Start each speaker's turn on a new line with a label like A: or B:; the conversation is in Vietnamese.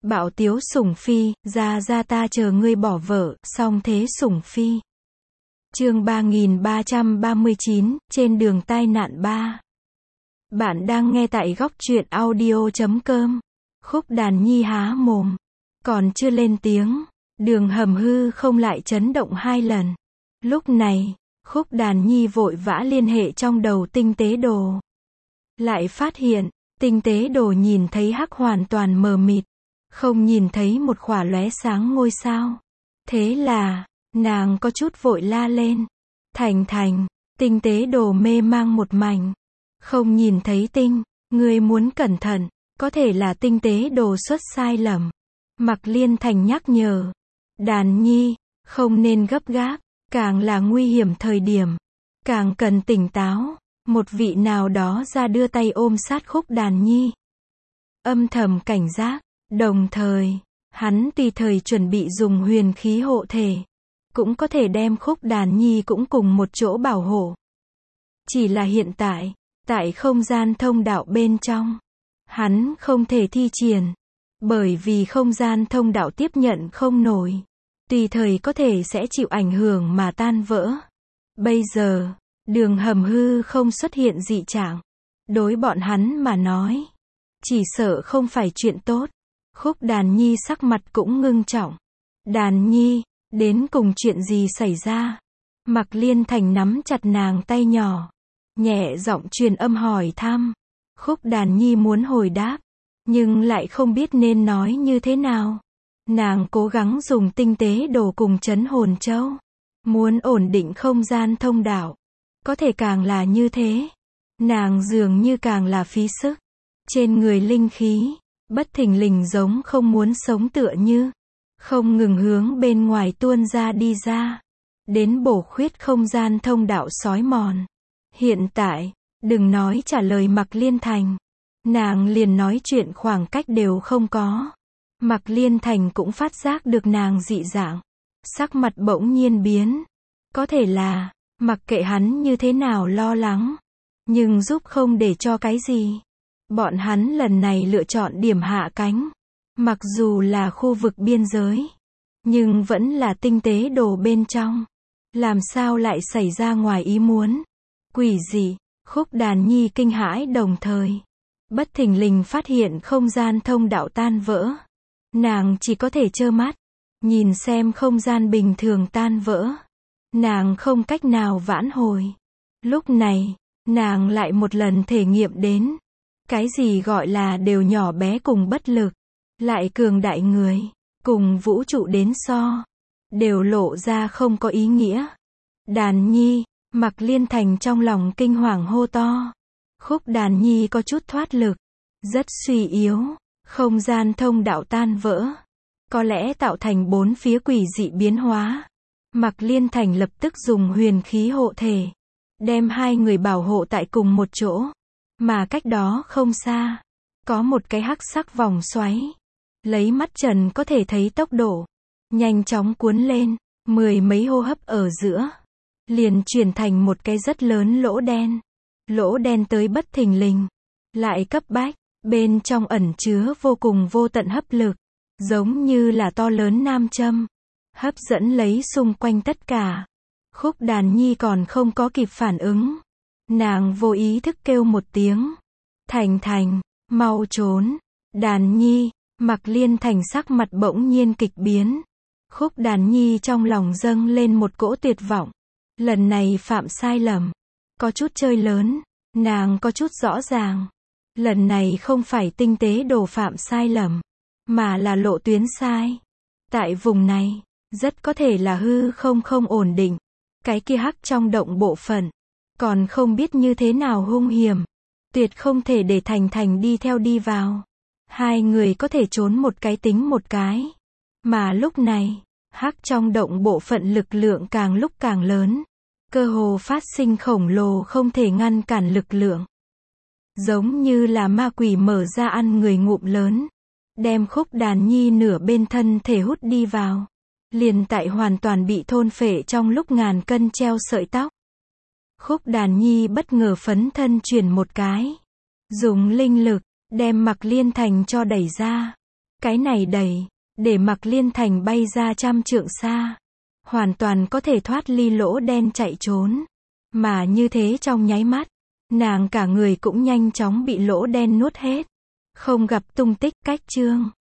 A: Bạo tiếu sủng phi, ra ta chờ ngươi bỏ vợ, song thế sủng phi. Chương 3339, trên đường tai nạn 3. Bạn đang nghe tại góc truyện audio.com. Khúc Đàn Nhi há mồm, còn chưa lên tiếng, đường hầm hư không lại chấn động 2 lần. Lúc này, Khúc Đàn Nhi vội vã liên hệ trong đầu tinh tế đồ. Lại phát hiện, tinh tế đồ nhìn thấy hắc hoàn toàn mờ mịt, không nhìn thấy một khỏa lóe sáng ngôi sao. Thế là, nàng có chút vội la lên. Thành, tinh tế đồ mê mang một mảnh. Không nhìn thấy tinh, ngươi muốn cẩn thận, có thể là tinh tế đồ xuất sai lầm. Mạc Liên Thành nhắc nhở. Đàn Nhi, không nên gấp gáp, càng là nguy hiểm thời điểm, càng cần tỉnh táo. Một vị nào đó ra đưa tay ôm sát Khúc Đàn Nhi, âm thầm cảnh giác, đồng thời, hắn tùy thời chuẩn bị dùng huyền khí hộ thể, cũng có thể đem Khúc Đàn Nhi cũng cùng một chỗ bảo hộ. Chỉ là hiện tại, tại không gian thông đạo bên trong, hắn không thể thi triển, bởi vì không gian thông đạo tiếp nhận không nổi, tùy thời có thể sẽ chịu ảnh hưởng mà tan vỡ. Bây giờ, đường hầm hư không xuất hiện dị trạng, đối bọn hắn mà nói, chỉ sợ không phải chuyện tốt. Khúc Đàn Nhi sắc mặt cũng ngưng trọng. Đàn Nhi, đến cùng chuyện gì xảy ra? Mạc Liên Thành nắm chặt nàng tay nhỏ, nhẹ giọng truyền âm hỏi thăm. Khúc Đàn Nhi muốn hồi đáp, nhưng lại không biết nên nói như thế nào. Nàng cố gắng dùng tinh tế đồ cùng trấn hồn châu, muốn ổn định không gian thông đạo. Có thể càng là như thế, nàng dường như càng là phí sức. Trên người linh khí, bất thình lình giống không muốn sống tựa như, không ngừng hướng bên ngoài tuôn ra đi ra, đến bổ khuyết không gian thông đạo xói mòn. Hiện tại, đừng nói trả lời Mạc Liên Thành, nàng liền nói chuyện khoảng cách đều không có. Mạc Liên Thành cũng phát giác được nàng dị dạng, sắc mặt bỗng nhiên biến. Có thể là, mặc kệ hắn như thế nào lo lắng, nhưng giúp không để cho cái gì. Bọn hắn lần này lựa chọn điểm hạ cánh, mặc dù là khu vực biên giới, nhưng vẫn là tinh tế đồ bên trong. Làm sao lại xảy ra ngoài ý muốn? Quỷ dị, Khúc Đàn Nhi kinh hãi đồng thời, bất thình lình phát hiện không gian thông đạo tan vỡ. Nàng chỉ có thể trơ mắt, nhìn xem không gian bình thường tan vỡ. Nàng không cách nào vãn hồi. Lúc này, nàng lại một lần thể nghiệm đến, cái gì gọi là đều nhỏ bé cùng bất lực, lại cường đại người, cùng vũ trụ đến so, đều lộ ra không có ý nghĩa. Đàn Nhi, Mạc Liên Thành trong lòng kinh hoàng hô to. Khúc Đàn Nhi có chút thoát lực, rất suy yếu, không gian thông đạo tan vỡ, có lẽ tạo thành 4 phía quỷ dị biến hóa. Mạc Liên Thành lập tức dùng huyền khí hộ thể, đem hai người bảo hộ tại cùng một chỗ. Mà cách đó không xa, có một cái hắc sắc vòng xoáy, lấy mắt trần có thể thấy tốc độ, nhanh chóng cuốn lên, 10 mấy hô hấp ở giữa, liền chuyển thành một cái rất lớn lỗ đen. Lỗ đen tới bất thình lình, lại cấp bách, bên trong ẩn chứa vô cùng vô tận hấp lực, giống như là to lớn nam châm, hấp dẫn lấy xung quanh tất cả. Khúc Đàn Nhi còn không có kịp phản ứng, nàng vô ý thức kêu một tiếng. Thành, mau trốn. Đàn Nhi, Mạc Liên Thành sắc mặt bỗng nhiên kịch biến. Khúc Đàn Nhi trong lòng dâng lên một cỗ tuyệt vọng. Lần này phạm sai lầm, có chút chơi lớn, nàng có chút rõ ràng. Lần này không phải tinh tế đồ phạm sai lầm, mà là lộ tuyến sai. Tại vùng này, rất có thể là hư không ổn định. Cái kia hắc trong động bộ phận, còn không biết như thế nào hung hiểm, tuyệt không thể để Thành đi theo đi vào. Hai người có thể trốn một cái tính một cái. Mà lúc này, hắc trong động bộ phận lực lượng càng lúc càng lớn, cơ hồ phát sinh khổng lồ không thể ngăn cản lực lượng. Giống như là ma quỷ mở ra ăn người ngụm lớn, đem Khúc Đàn Nhi nửa bên thân thể hút đi vào. Liền tại hoàn toàn bị thôn phệ trong lúc ngàn cân treo sợi tóc. Khúc Đàn Nhi bất ngờ phấn thân chuyển một cái, dùng linh lực, đem Mạc Liên Thành cho đẩy ra. Cái này đầy, để Mạc Liên Thành bay ra 100 trượng xa. Hoàn toàn có thể thoát ly lỗ đen chạy trốn. Mà như thế trong nháy mắt, nàng cả người cũng nhanh chóng bị lỗ đen nuốt hết. Không gặp tung tích. Cách chương